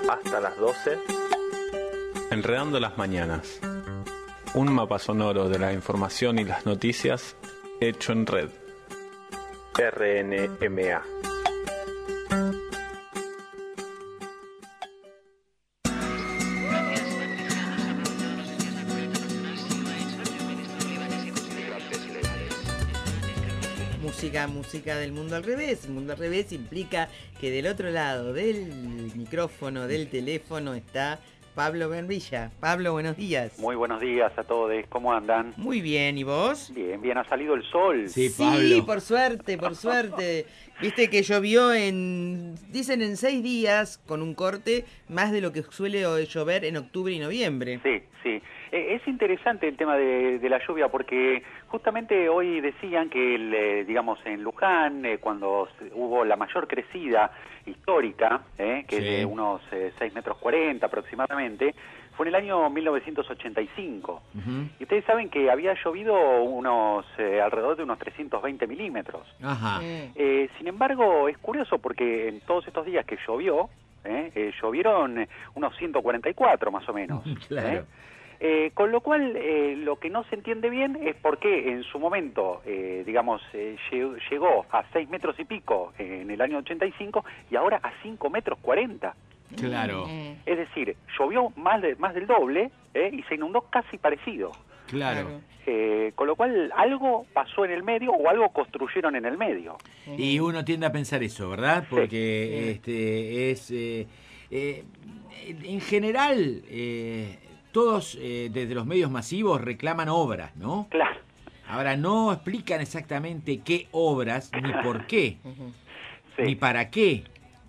hasta las 12. Enredando las mañanas. Un mapa sonoro de la información y las noticias hecho en red. RNMA. Música del mundo al revés. El mundo al revés implica que del otro lado del micrófono, del teléfono, está Pablo Benvilla. Pablo, buenos días. Muy buenos días a todos, ¿cómo andan? Muy bien, ¿y vos? Bien, bien, ha salido el sol. Sí, Pablo. Sí, por suerte. Viste que llovió dicen en 6 días, con un corte, más de lo que suele llover en octubre y noviembre. Sí. Es interesante el tema de la lluvia porque justamente hoy decían que, digamos, en Luján, cuando hubo la mayor crecida histórica, que es de unos 6,40 metros aproximadamente, fue en el año 1985. Uh-huh. Y ustedes saben que había llovido alrededor de unos 320 milímetros. Ajá. Sin embargo, es curioso porque en todos estos días que llovió, llovieron unos 144 más o menos. Claro. Con lo cual, lo que no se entiende bien es por qué en su momento, llegó a 6 metros y pico en el año 85 y ahora a 5,40 metros. Claro. Es decir, llovió más del doble y se inundó casi parecido. Claro. Con lo cual, algo pasó en el medio o algo construyeron en el medio. Y uno tiende a pensar eso, ¿verdad? Porque en general... todos desde los medios masivos reclaman obras, ¿no? Claro. Ahora, no explican exactamente qué obras, ni por qué, ni para qué.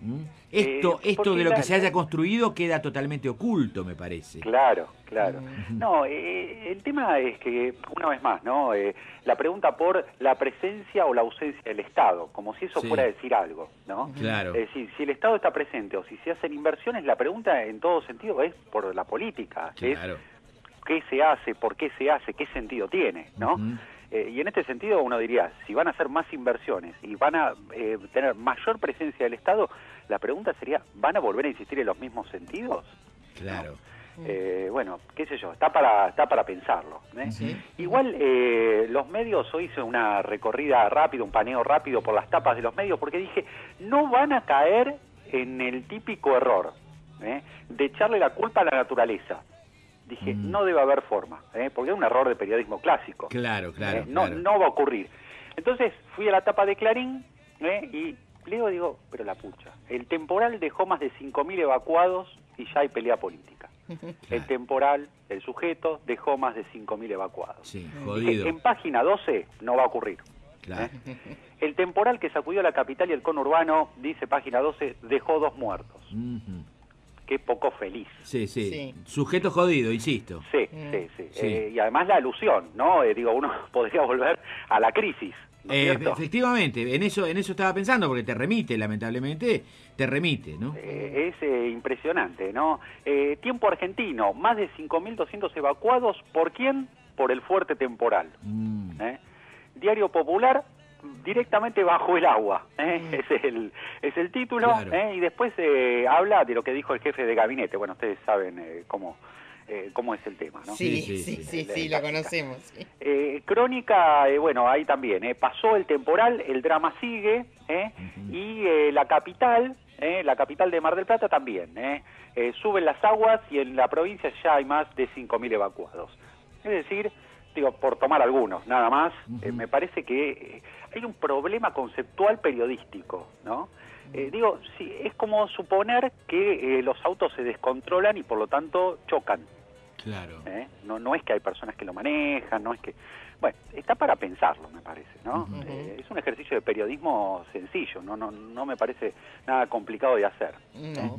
Esto de lo que se haya construido queda totalmente oculto, me parece. Claro. No, el tema es que, una vez más, ¿no? La pregunta por la presencia o la ausencia del Estado, como si eso fuera a decir algo, ¿no? Claro. Es decir, si el Estado está presente o si se hacen inversiones, la pregunta en todo sentido es por la política. Claro. Es qué se hace, por qué se hace, qué sentido tiene, ¿no? Uh-huh. Y en este sentido uno diría, si van a hacer más inversiones y van a tener mayor presencia del Estado, la pregunta sería, ¿van a volver a insistir en los mismos sentidos? Claro. Bueno, qué sé yo, está para pensarlo. Sí. Igual los medios, hoy hice una recorrida rápida, un paneo rápido por las tapas de los medios, porque dije, no van a caer en el típico error de echarle la culpa a la naturaleza. Dije, no debe haber forma, porque es un error de periodismo clásico. Claro. No va a ocurrir. Entonces fui a la tapa de Clarín y leo, digo, pero la pucha, el temporal dejó más de 5.000 evacuados y ya hay pelea política. Claro. El temporal, el sujeto, dejó más de 5.000 evacuados. Sí, jodido. En página 12 no va a ocurrir. Claro. El temporal que sacudió la capital y el conurbano, dice página 12, dejó 2 muertos. Uh-huh. Qué poco feliz. Sí. Sujeto jodido, insisto. Sí. Y además la alusión, ¿no? Uno podría volver a la crisis. ¿No es cierto? Efectivamente, en eso estaba pensando, porque te remite, lamentablemente, ¿no? Es impresionante, ¿no? Tiempo argentino, más de 5.200 evacuados, ¿por quién? Por el fuerte temporal. Diario Popular, directamente bajo el agua, es el título, claro. Y después habla de lo que dijo el jefe de gabinete. Bueno, ustedes saben cómo es el tema, ¿no? Sí, lo conocemos. Crónica, bueno, ahí también, pasó el temporal, el drama sigue, uh-huh. Y la capital de Mar del Plata también, suben las aguas y en la provincia ya hay más de 5.000 evacuados. Es decir, por tomar algunos, nada más, uh-huh. Me parece que hay un problema conceptual periodístico, ¿no? Sí, es como suponer que los autos se descontrolan y por lo tanto chocan. Claro. No es que hay personas que lo manejan, no es que... Bueno, está para pensarlo, me parece, ¿no? Uh-huh. Es un ejercicio de periodismo sencillo, no me parece nada complicado de hacer. No.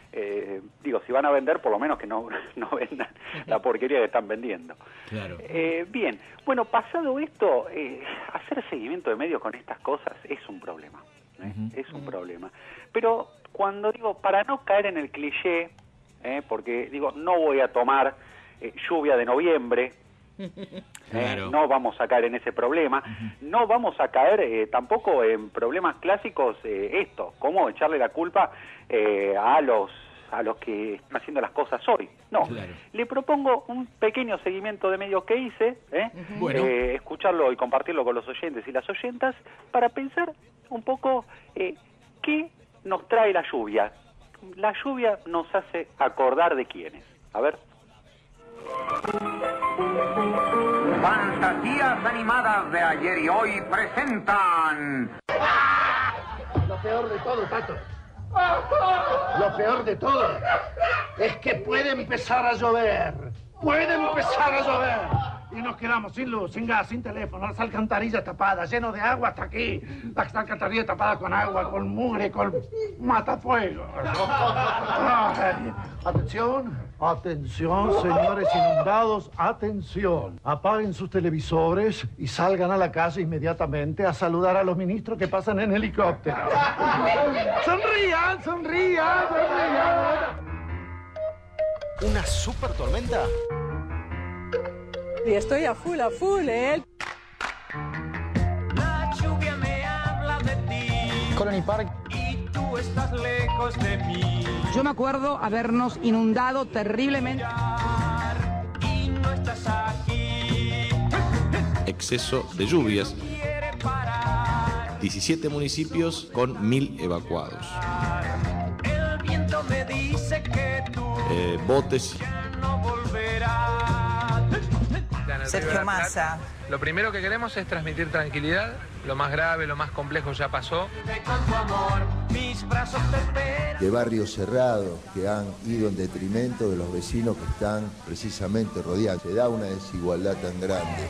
Si van a vender, por lo menos que no vendan la porquería que están vendiendo. Claro. Bien, bueno, pasado esto, hacer seguimiento de medios con estas cosas es un problema. Es un problema. Pero cuando para no caer en el cliché, porque no voy a tomar lluvia de noviembre, claro. No vamos a caer en ese problema, no vamos a caer tampoco en problemas clásicos como echarle la culpa a los a los que están haciendo las cosas hoy. No, claro. Le propongo un pequeño seguimiento de medios que hice, bueno. Escucharlo y compartirlo con los oyentes y las oyentas para pensar un poco qué nos trae la lluvia. La lluvia nos hace acordar de quiénes. A ver. Fantasías animadas de ayer y hoy presentan... Lo peor de todo, Tato. Lo peor de todo es que puede empezar a llover. Puede empezar a llover. Y nos quedamos sin luz, sin gas, sin teléfono, las alcantarillas tapadas, lleno de agua hasta aquí. Las alcantarillas tapadas con agua, con mugre, con matafuegos. Ay, atención, atención, señores inundados, atención. Apaguen sus televisores y salgan a la calle inmediatamente a saludar a los ministros que pasan en helicóptero. Sonrían, sonrían, sonrían. ¿Una super tormenta? Y estoy a full, ¿eh? La lluvia me habla de ti. Colony Park. Y tú estás lejos de mí. Yo me acuerdo habernos inundado terriblemente. Y no estás aquí. Exceso de lluvias. 17 municipios con 1000 evacuados. El viento me dice que tú botes. ya no volverás. Sergio Massa. Lo primero que queremos es transmitir tranquilidad. Lo más grave, lo más complejo ya pasó. De barrios cerrados que han ido en detrimento de los vecinos que están precisamente rodeados. Se da una desigualdad tan grande.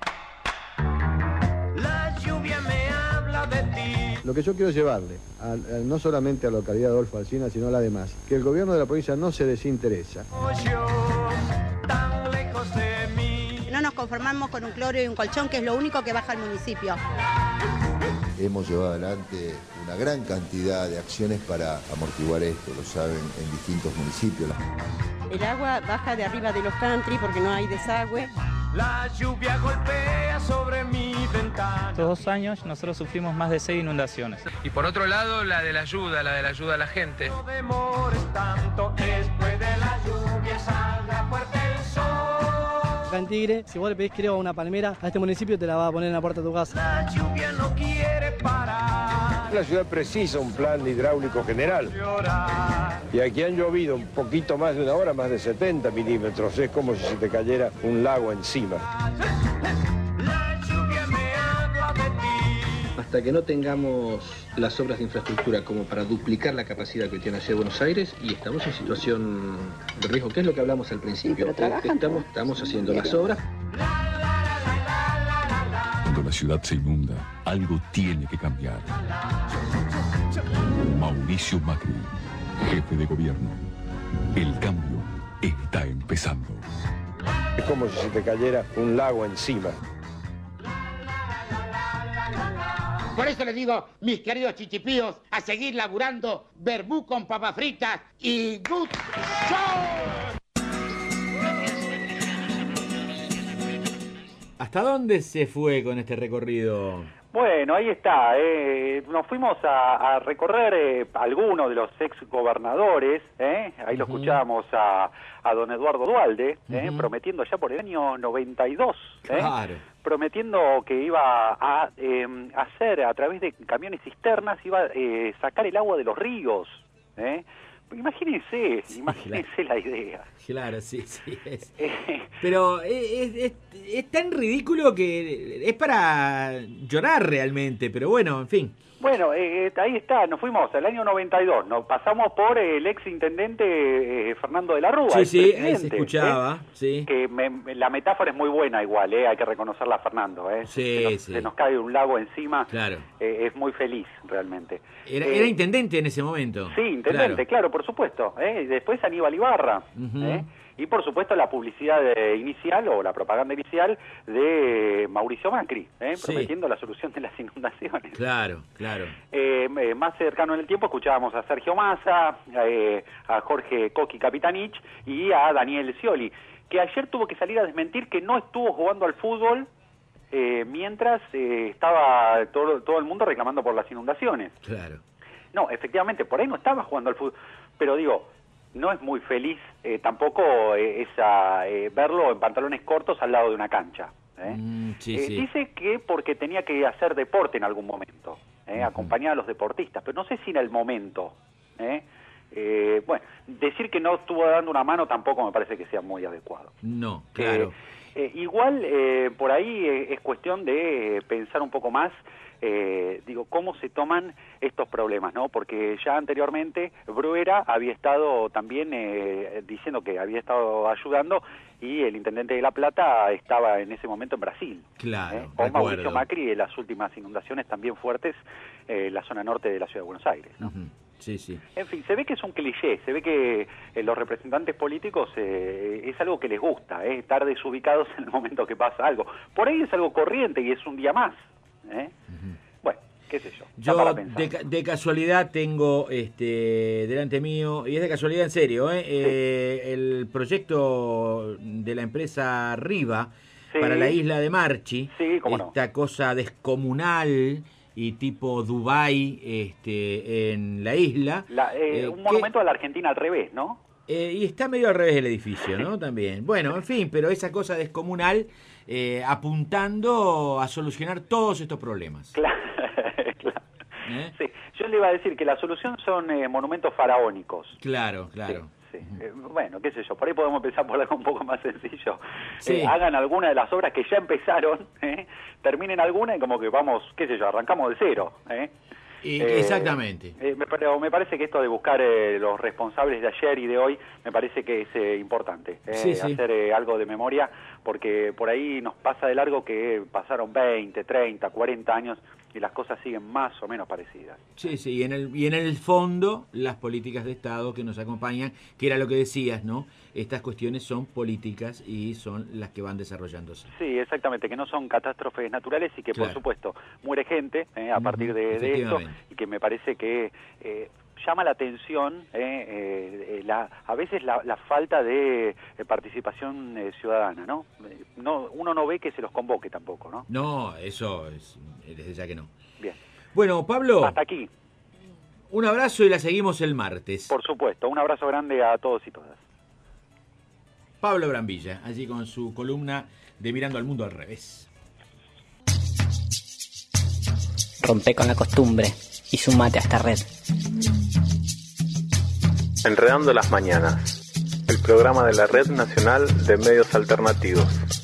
La lluvia me habla de ti. Lo que yo quiero llevarle, no solamente a la localidad de Adolfo Alsina, sino a la demás, que el gobierno de la provincia no se desinteresa. Tan lejos de mí. No nos conformamos con un cloro y un colchón, que es lo único que baja el municipio. Hemos llevado adelante una gran cantidad de acciones para amortiguar esto, lo saben, en distintos municipios. El agua baja de arriba de los country porque no hay desagüe. La lluvia golpea sobre mi ventana. Estos 2 años nosotros sufrimos más de 6 inundaciones. Y por otro lado, la de la ayuda a la gente. No demores tanto, después de la lluvia salga fuerte el sol. Acá en Tigre, si vos le pedís creo a una palmera, a este municipio te la va a poner en la puerta de tu casa. La lluvia no quiere parar. La ciudad precisa un plan hidráulico general. Y aquí han llovido un poquito más de una hora, más de 70 milímetros. Es como si se te cayera un lago encima. La lluvia me habla de ti. Hasta que no tengamos las obras de infraestructura como para duplicar la capacidad que tiene ayer Buenos Aires, y estamos en situación de riesgo, que es lo que hablamos al principio. Estamos haciendo las obras. Cuando la ciudad se inunda, algo tiene que cambiar. Mauricio Macri, jefe de gobierno. El cambio está empezando. Es como si se te cayera un lago encima. Por eso les digo, mis queridos chichipíos, a seguir laburando, verbú con papas fritas y good show. ¿Hasta dónde se fue con este recorrido? Bueno, ahí está. Nos fuimos a recorrer algunos de los ex gobernadores. Ahí lo escuchábamos a don Eduardo Duhalde, prometiendo ya por el año 92. Claro. Prometiendo que iba a hacer a través de camiones cisternas, iba a sacar el agua de los ríos. Imagínense claro. La idea. Claro, sí. Pero es tan ridículo que es para llorar realmente, pero bueno, en fin. Bueno, ahí está, nos fuimos al año 92, nos pasamos por el ex intendente Fernando de la Rúa. Sí, ahí se escuchaba, sí. Que la metáfora es muy buena igual, hay que reconocerla a Fernando. Se nos cae un lago encima, claro. Es muy feliz realmente. Era intendente en ese momento. Sí, intendente, claro, por supuesto. Después Aníbal Ibarra, y por supuesto la publicidad inicial o la propaganda inicial de Mauricio Macri, prometiendo la solución de las inundaciones. Claro. Más cercano en el tiempo escuchábamos a Sergio Massa, a Jorge Coqui Capitanich y a Daniel Scioli, que ayer tuvo que salir a desmentir que no estuvo jugando al fútbol mientras estaba todo el mundo reclamando por las inundaciones. Claro. No, efectivamente, por ahí no estaba jugando al fútbol, pero digo, no es muy feliz tampoco verlo en pantalones cortos al lado de una cancha. Sí. Dice que porque tenía que hacer deporte en algún momento, acompañar a los deportistas, pero no sé si en el momento. Bueno, decir que no estuvo dando una mano tampoco me parece que sea muy adecuado. No, claro. Igual por ahí es cuestión de pensar un poco más, cómo se toman estos problemas, ¿no? Porque ya anteriormente Bruera había estado también diciendo que había estado ayudando, y el intendente de La Plata estaba en ese momento en Brasil. Claro, o Mauricio Macri en las últimas inundaciones también fuertes en la zona norte de la ciudad de Buenos Aires, ¿no? Sí. En fin, se ve que es un cliché, se ve que los representantes políticos es algo que les gusta, estar desubicados en el momento que pasa algo. Por ahí es algo corriente y es un día más. Bueno, qué sé yo. Yo de casualidad tengo delante mío, y es de casualidad en serio, el proyecto de la empresa Riva para la isla de Marchi, esta cosa descomunal y tipo Dubái en la isla. Un monumento a la Argentina al revés, ¿no? Y está medio al revés del edificio, ¿no? También. Bueno, en fin, pero esa cosa descomunal apuntando a solucionar todos estos problemas. Claro. Sí, yo le iba a decir que la solución son monumentos faraónicos. Claro. Sí. Bueno, qué sé yo, por ahí podemos empezar por algo un poco más sencillo. Hagan alguna de las obras que ya empezaron, terminen alguna y como que vamos, qué sé yo, arrancamos de cero. Exactamente. Pero me parece que esto de buscar los responsables de ayer y de hoy me parece que es importante. Hacer algo de memoria, porque por ahí nos pasa de largo que pasaron 20, 30, 40 años y las cosas siguen más o menos parecidas. Sí, y en el fondo las políticas de Estado que nos acompañan, que era lo que decías, ¿no? Estas cuestiones son políticas y son las que van desarrollándose. Sí, exactamente, que no son catástrofes naturales y que por supuesto muere gente a partir de esto, y que me parece que llama la atención a veces la falta de participación ciudadana, ¿no? Uno no ve que se los convoque tampoco, ¿no? No, eso es desde ya que no. Bien. Bueno, Pablo. Hasta aquí. Un abrazo y la seguimos el martes. Por supuesto, un abrazo grande a todos y todas. Pablo Brambilla, allí con su columna de Mirando al Mundo al Revés. Rompe con la costumbre y sumate a esta red. Enredando las Mañanas, el programa de la Red Nacional de Medios Alternativos.